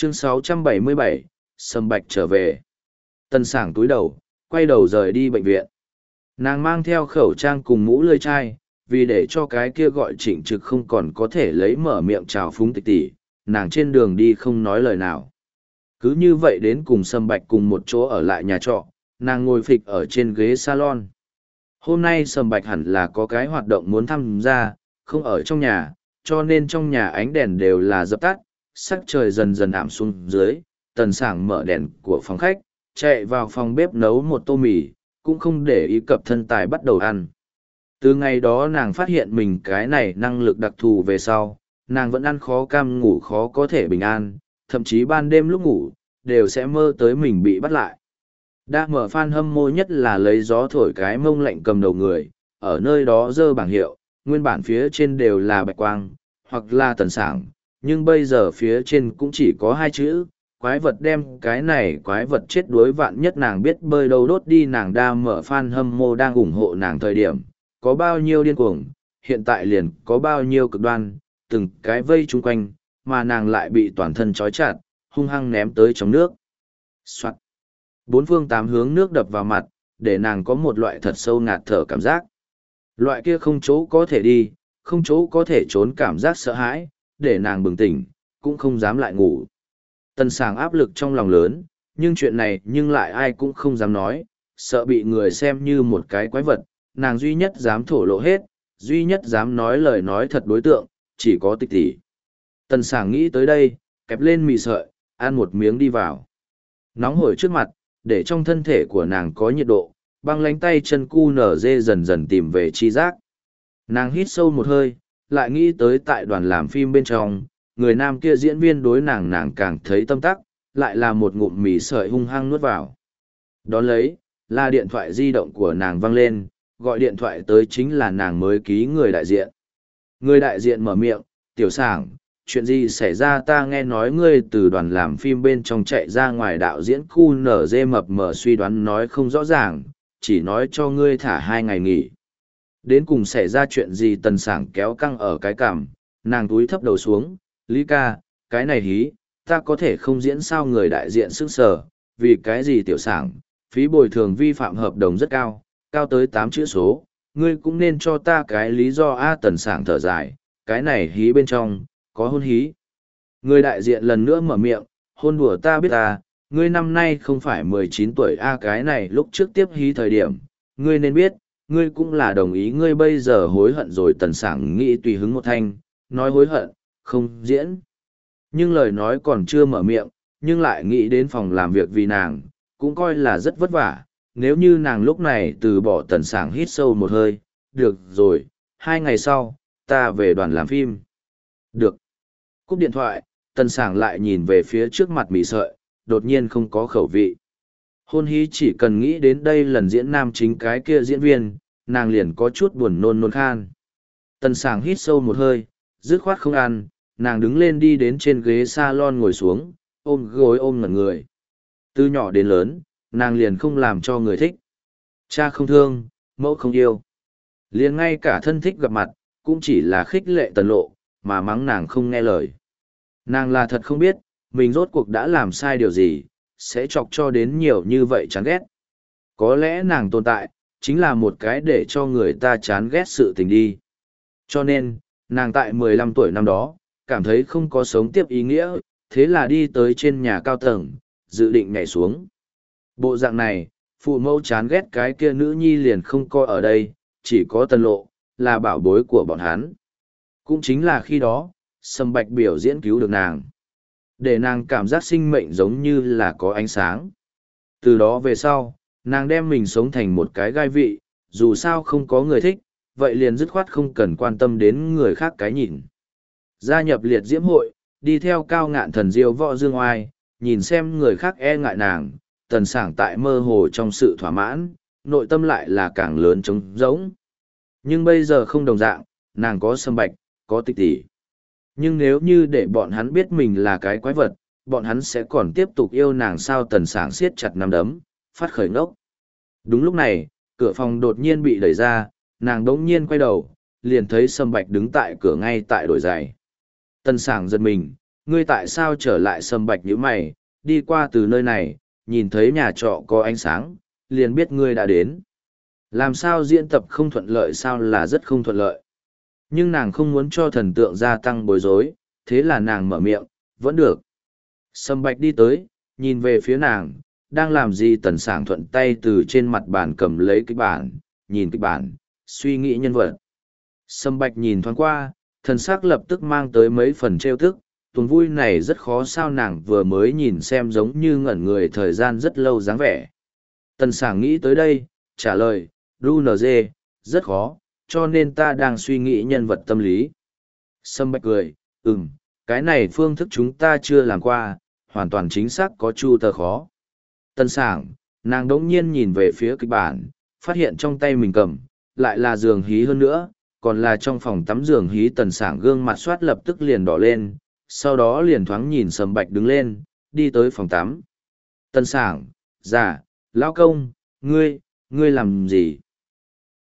Chương 677, Sâm Bạch trở về. Tần Sảng túi đầu, quay đầu rời đi bệnh viện. Nàng mang theo khẩu trang cùng mũ lưỡi chai, vì để cho cái kia gọi Trịnh Trực không còn có thể lấy mở miệng chào phúng Tịch tỷ, nàng trên đường đi không nói lời nào. Cứ như vậy đến cùng Sâm Bạch cùng một chỗ ở lại nhà trọ, nàng ngồi phịch ở trên ghế salon. Hôm nay Sâm Bạch hẳn là có cái hoạt động muốn tham gia, không ở trong nhà, cho nên trong nhà ánh đèn đều là dập tắt, sắc trời dần dần ảm xuống dưới. Tần Sảng mở đèn của phòng khách, chạy vào phòng bếp nấu một tô mì, cũng không để ý cập thân tài bắt đầu ăn. Từ ngày đó nàng phát hiện mình cái này năng lực đặc thù về sau, nàng vẫn ăn khó cam ngủ khó có thể bình an, thậm chí ban đêm lúc ngủ, đều sẽ mơ tới mình bị bắt lại. Đã mở fan hâm mộ nhất là lấy gió thổi cái mông lạnh cầm đầu người, ở nơi đó dơ bảng hiệu, nguyên bản phía trên đều là bạch quang, hoặc là Tần Sảng, nhưng bây giờ phía trên cũng chỉ có hai chữ, quái vật đem cái này quái vật chết đuối vạn nhất nàng biết bơi đâu đốt đi. Nàng đa mở fan hâm mộ đang ủng hộ nàng thời điểm, có bao nhiêu điên cuồng, hiện tại liền có bao nhiêu cực đoan, từng cái vây chung quanh, mà nàng lại bị toàn thân trói chặt, hung hăng ném tới trong nước. Soạn. Bốn phương tám hướng nước đập vào mặt, để nàng có một loại thật sâu ngạt thở cảm giác. Loại kia không chỗ có thể đi, không chỗ có thể trốn cảm giác sợ hãi, để nàng bừng tỉnh, cũng không dám lại ngủ. Tần Sảng áp lực trong lòng lớn, nhưng chuyện này nhưng lại ai cũng không dám nói, sợ bị người xem như một cái quái vật, nàng duy nhất dám thổ lộ hết, duy nhất dám nói lời nói thật đối tượng, chỉ có Tịch tỷ. Tần Sảng nghĩ tới đây, kẹp lên mì sợi, ăn một miếng đi vào. Nóng hổi trước mặt, để trong thân thể của nàng có nhiệt độ, băng lánh tay chân cu nở dê dần dần tìm về chi giác. Nàng hít sâu một hơi, lại nghĩ tới tại đoàn làm phim bên trong, người nam kia diễn viên đối nàng càng thấy tâm tắc, lại là một ngụm mì sợi hung hăng nuốt vào. Đón lấy, là điện thoại di động của nàng vang lên, gọi điện thoại tới chính là nàng mới ký người đại diện. Người đại diện mở miệng, Tiểu Sảng, chuyện gì xảy ra? Ta nghe nói ngươi từ đoàn làm phim bên trong chạy ra ngoài, đạo diễn khu nở dê mập mờ suy đoán nói không rõ ràng, chỉ nói cho ngươi thả 2 ngày nghỉ. Đến cùng xảy ra chuyện gì? Tần Sảng kéo căng ở cái cằm, nàng túi thấp đầu xuống, Lý ca, cái này hí, ta có thể không diễn sao? Người đại diện sững sờ, vì cái gì Tiểu Sảng, phí bồi thường vi phạm hợp đồng rất cao, cao tới 8 chữ số, ngươi cũng nên cho ta cái lý do a. Tần Sảng thở dài, cái này hí bên trong, có hôn hí. Người đại diện lần nữa mở miệng, hôn đùa ta biết ta, ngươi năm nay không phải 19 tuổi a. Cái này lúc trước tiếp hí thời điểm, ngươi nên biết, ngươi cũng là đồng ý, ngươi bây giờ hối hận rồi. Tần Sảng nghĩ tùy hứng một thanh, nói hối hận, không diễn. Nhưng lời nói còn chưa mở miệng, nhưng lại nghĩ đến phòng làm việc vì nàng, cũng coi là rất vất vả. Nếu như nàng lúc này từ bỏ, Tần Sảng hít sâu một hơi, được rồi, 2 ngày sau, ta về đoàn làm phim. Được. Cúp điện thoại, Tần Sảng lại nhìn về phía trước mặt mì sợi, đột nhiên không có khẩu vị. Hôn hí chỉ cần nghĩ đến đây lần diễn nam chính cái kia diễn viên, nàng liền có chút buồn nôn nôn khan. Tần Sảng hít sâu một hơi, dứt khoát không ăn, nàng đứng lên đi đến trên ghế salon ngồi xuống, ôm gối ôm ngẩn người. Từ nhỏ đến lớn, nàng liền không làm cho người thích. Cha không thương, mẫu không yêu. Liền ngay cả thân thích gặp mặt, cũng chỉ là khích lệ Tần Lộ, mà mắng nàng không nghe lời. Nàng là thật không biết, mình rốt cuộc đã làm sai điều gì, sẽ chọc cho đến nhiều như vậy chán ghét. Có lẽ nàng tồn tại, chính là một cái để cho người ta chán ghét sự tình đi. Cho nên, nàng tại 15 tuổi năm đó, cảm thấy không có sống tiếp ý nghĩa, thế là đi tới trên nhà cao tầng, dự định nhảy xuống. Bộ dạng này, phụ mẫu chán ghét cái kia nữ nhi liền không coi ở đây, chỉ có Tần Lộ, là bảo bối của bọn hắn. Cũng chính là khi đó, Sâm Bạch biểu diễn cứu được nàng. Để nàng cảm giác sinh mệnh giống như là có ánh sáng. Từ đó về sau, nàng đem mình sống thành một cái gai vị, dù sao không có người thích, vậy liền dứt khoát không cần quan tâm đến người khác cái nhìn. Gia nhập liệt diễm hội, đi theo cao ngạn thần diêu võ dương oai, nhìn xem người khác e ngại nàng, Tần Sảng tại mơ hồ trong sự thỏa mãn, nội tâm lại là càng lớn trống rỗng. Nhưng bây giờ không đồng dạng, nàng có Sâm Bạch, có Tịch tỷ. Nhưng nếu như để bọn hắn biết mình là cái quái vật, bọn hắn sẽ còn tiếp tục yêu nàng sao? Tần Sảng siết chặt nắm đấm, phát khởi ngốc. Đúng lúc này, cửa phòng đột nhiên bị đẩy ra, nàng đống nhiên quay đầu, liền thấy Sâm Bạch đứng tại cửa ngay tại đổi giày. Tần Sảng giật mình, Ngươi tại sao trở lại? Sầm Bạch nhíu mày, đi qua từ nơi này, nhìn thấy nhà trọ có ánh sáng, liền biết ngươi đã đến. Làm sao diễn tập không thuận lợi? Sao là rất không thuận lợi. Nhưng nàng không muốn cho thần tượng gia tăng bối rối, thế là nàng mở miệng, vẫn được. Sầm Bạch đi tới, nhìn về phía nàng, đang làm gì? Tần Sảng thuận tay từ trên mặt bàn cầm lấy kịch bản, nhìn kịch bản, suy nghĩ nhân vật. Sầm Bạch nhìn thoáng qua, thần sắc lập tức mang tới mấy phần trêu tức, tuần vui này rất khó. Sao? Nàng vừa mới nhìn xem giống như ngẩn người thời gian rất lâu dáng vẻ. Tần Sảng nghĩ tới đây, trả lời, RNG, rất khó, cho nên ta đang suy nghĩ nhân vật tâm lý. Sầm Bạch cười, cái này phương thức chúng ta chưa làm qua, hoàn toàn chính xác có chu tờ khó. Tần Sảng, nàng đống nhiên nhìn về phía kịch bản, phát hiện trong tay mình cầm, lại là giường hí, hơn nữa, còn là trong phòng tắm giường hí. Tần Sảng gương mặt soát lập tức liền đỏ lên, sau đó liền thoáng nhìn Sầm Bạch đứng lên, đi tới phòng tắm. Tần Sảng, dạ, lão công, ngươi làm gì?